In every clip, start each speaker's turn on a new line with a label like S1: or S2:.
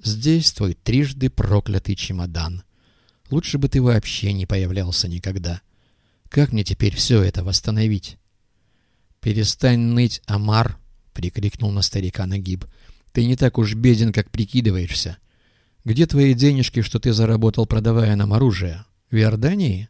S1: Здесь твой трижды проклятый чемодан. Лучше бы ты вообще не появлялся никогда. Как мне теперь все это восстановить?» «Перестань ныть, Омар!» — прикрикнул на старика Нагиб. «Ты не так уж беден, как прикидываешься. Где твои денежки, что ты заработал, продавая нам оружие? В Иордании?»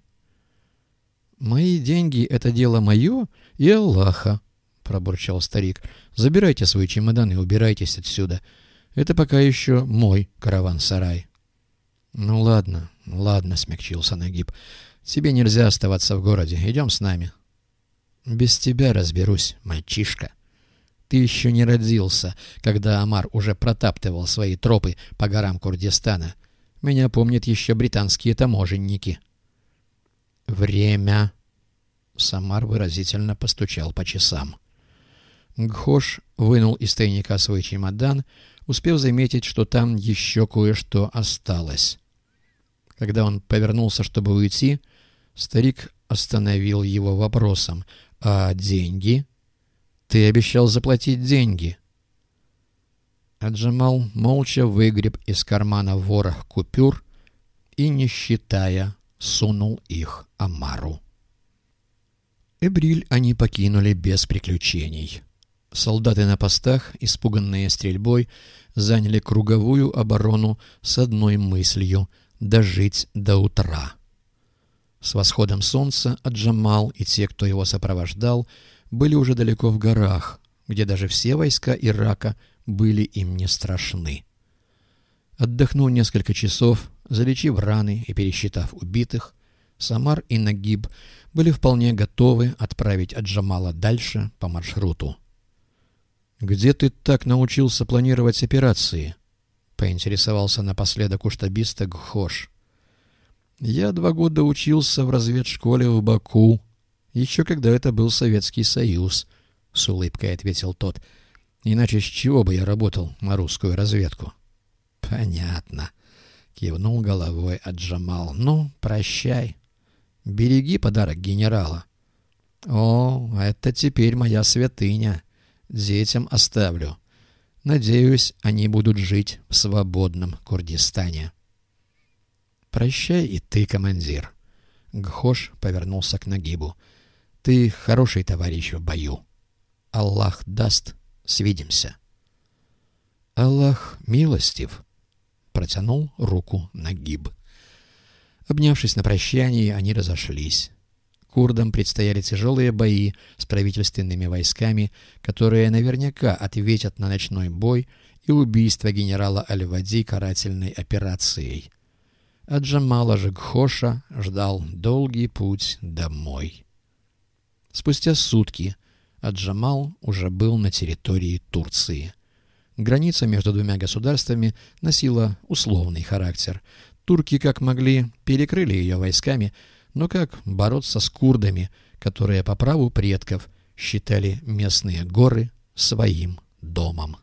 S1: «Мои деньги — это дело мое и Аллаха», — пробурчал старик. «Забирайте свой чемодан и убирайтесь отсюда. Это пока еще мой караван-сарай». «Ну ладно, ладно», — смягчился Нагиб. «Тебе нельзя оставаться в городе. Идем с нами». «Без тебя разберусь, мальчишка. Ты еще не родился, когда Омар уже протаптывал свои тропы по горам Курдистана. Меня помнят еще британские таможенники». «Время!» — Самар выразительно постучал по часам. Гхош вынул из тайника свой чемодан, успев заметить, что там еще кое-что осталось. Когда он повернулся, чтобы уйти, старик остановил его вопросом: «А деньги? Ты обещал заплатить деньги». Аджамал молча выгреб из кармана ворох купюр и, не считая, сунул их Омару. Эбриль они покинули без приключений. Солдаты на постах, испуганные стрельбой, заняли круговую оборону с одной мыслью — дожить до утра. С восходом солнца Аджамал и те, кто его сопровождал, были уже далеко в горах, где даже все войска Ирака были им не страшны. Отдохнув несколько часов, залечив раны и пересчитав убитых, Самар и Нагиб были вполне готовы отправить Аджамала дальше по маршруту. «Где ты так научился планировать операции?» — поинтересовался напоследок у штабиста Гхош. «Я 2 года учился в разведшколе в Баку, еще когда это был Советский Союз», — с улыбкой ответил тот. «Иначе с чего бы я работал на русскую разведку?» «Понятно», — кивнул головой Аджамал. «Ну, прощай. Береги подарок генерала». «О, это теперь моя святыня. Детям оставлю. Надеюсь, они будут жить в свободном Курдистане». «Прощай и ты, командир». Гхош повернулся к Нагибу. «Ты хороший товарищ в бою. Аллах даст, свидимся». «Аллах милостив», — протянул руку Нагиб. Обнявшись на прощании, они разошлись. Курдам предстояли тяжелые бои с правительственными войсками, которые наверняка ответят на ночной бой и убийство генерала Аль-Вади карательной операцией. А Джамала же Гхоша ждал долгий путь домой. Спустя сутки Аджамал уже был на территории Турции. Граница между двумя государствами носила условный характер. Турки, как могли, перекрыли ее войсками, но как бороться с курдами, которые по праву предков считали местные горы своим домом?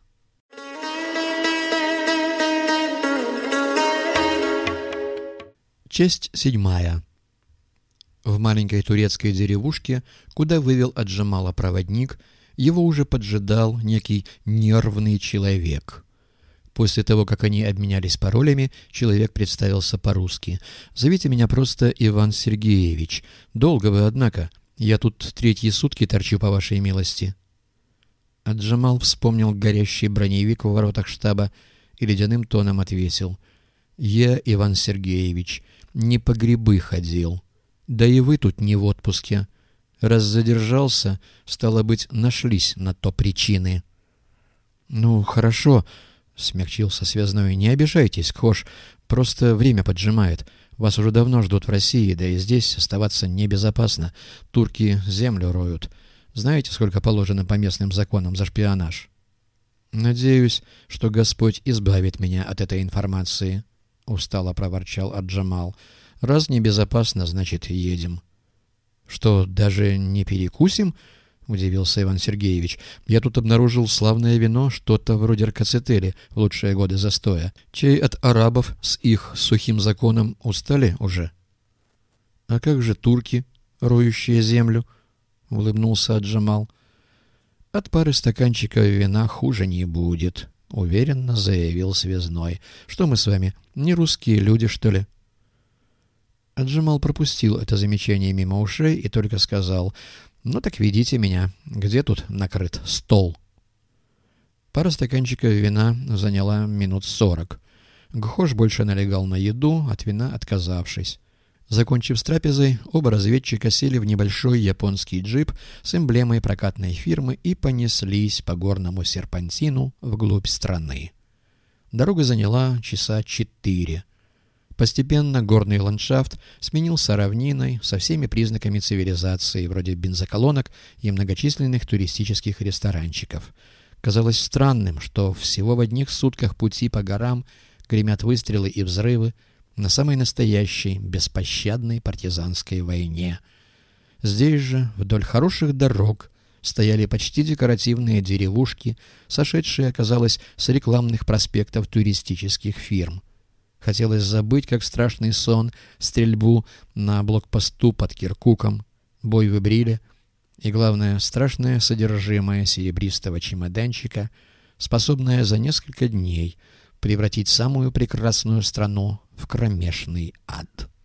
S1: Часть 7. В маленькой турецкой деревушке, куда вывел Аджамала проводник, его уже поджидал некий нервный человек. После того, как они обменялись паролями, человек представился по-русски. «Зовите меня просто Иван Сергеевич. Долго вы, однако. Я тут 3 сутки торчу, по вашей милости». Аджамал вспомнил горящий броневик в воротах штаба и ледяным тоном ответил: «Я, Иван Сергеевич, не по грибы ходил. Да и вы тут не в отпуске. Раз задержался, стало быть, нашлись на то причины». «Ну, хорошо», — смягчился связной. «Не обижайтесь, Гхош, просто время поджимает. Вас уже давно ждут в России, да и здесь оставаться небезопасно. Турки землю роют. Знаете, сколько положено по местным законам за шпионаж?» «Надеюсь, что Господь избавит меня от этой информации», — устало проворчал Аджамал. «Раз небезопасно, значит, едем». «Что, даже не перекусим?» — удивился Иван Сергеевич. «Я тут обнаружил славное вино, что-то вроде ркацетели в лучшие годы застоя. Чай от арабов с их сухим законом устали уже». «А как же турки, роющие землю?» — улыбнулся Аджамал. «От пары стаканчиков вина хуже не будет», — уверенно заявил связной. «Что мы с вами, не русские люди, что ли?» Джамал пропустил это замечание мимо ушей и только сказал: «Ну так ведите меня. Где тут накрыт стол?» Пара стаканчиков вина заняла минут 40. Гхош больше налегал на еду, от вина отказавшись. Закончив с трапезой, оба разведчика сели в небольшой японский джип с эмблемой прокатной фирмы и понеслись по горному серпантину вглубь страны. Дорога заняла часа 4. Постепенно горный ландшафт сменился равниной со всеми признаками цивилизации, вроде бензоколонок и многочисленных туристических ресторанчиков. Казалось странным, что всего в одних сутках пути по горам гремят выстрелы и взрывы на самой настоящей, беспощадной партизанской войне. Здесь же, вдоль хороших дорог, стояли почти декоративные деревушки, сошедшие, оказалось, с рекламных проспектов туристических фирм. Хотелось забыть, как страшный сон, стрельбу на блокпосту под Киркуком, бой в Ибриле и, главное, страшное содержимое серебристого чемоданчика, способное за несколько дней превратить самую прекрасную страну в кромешный ад.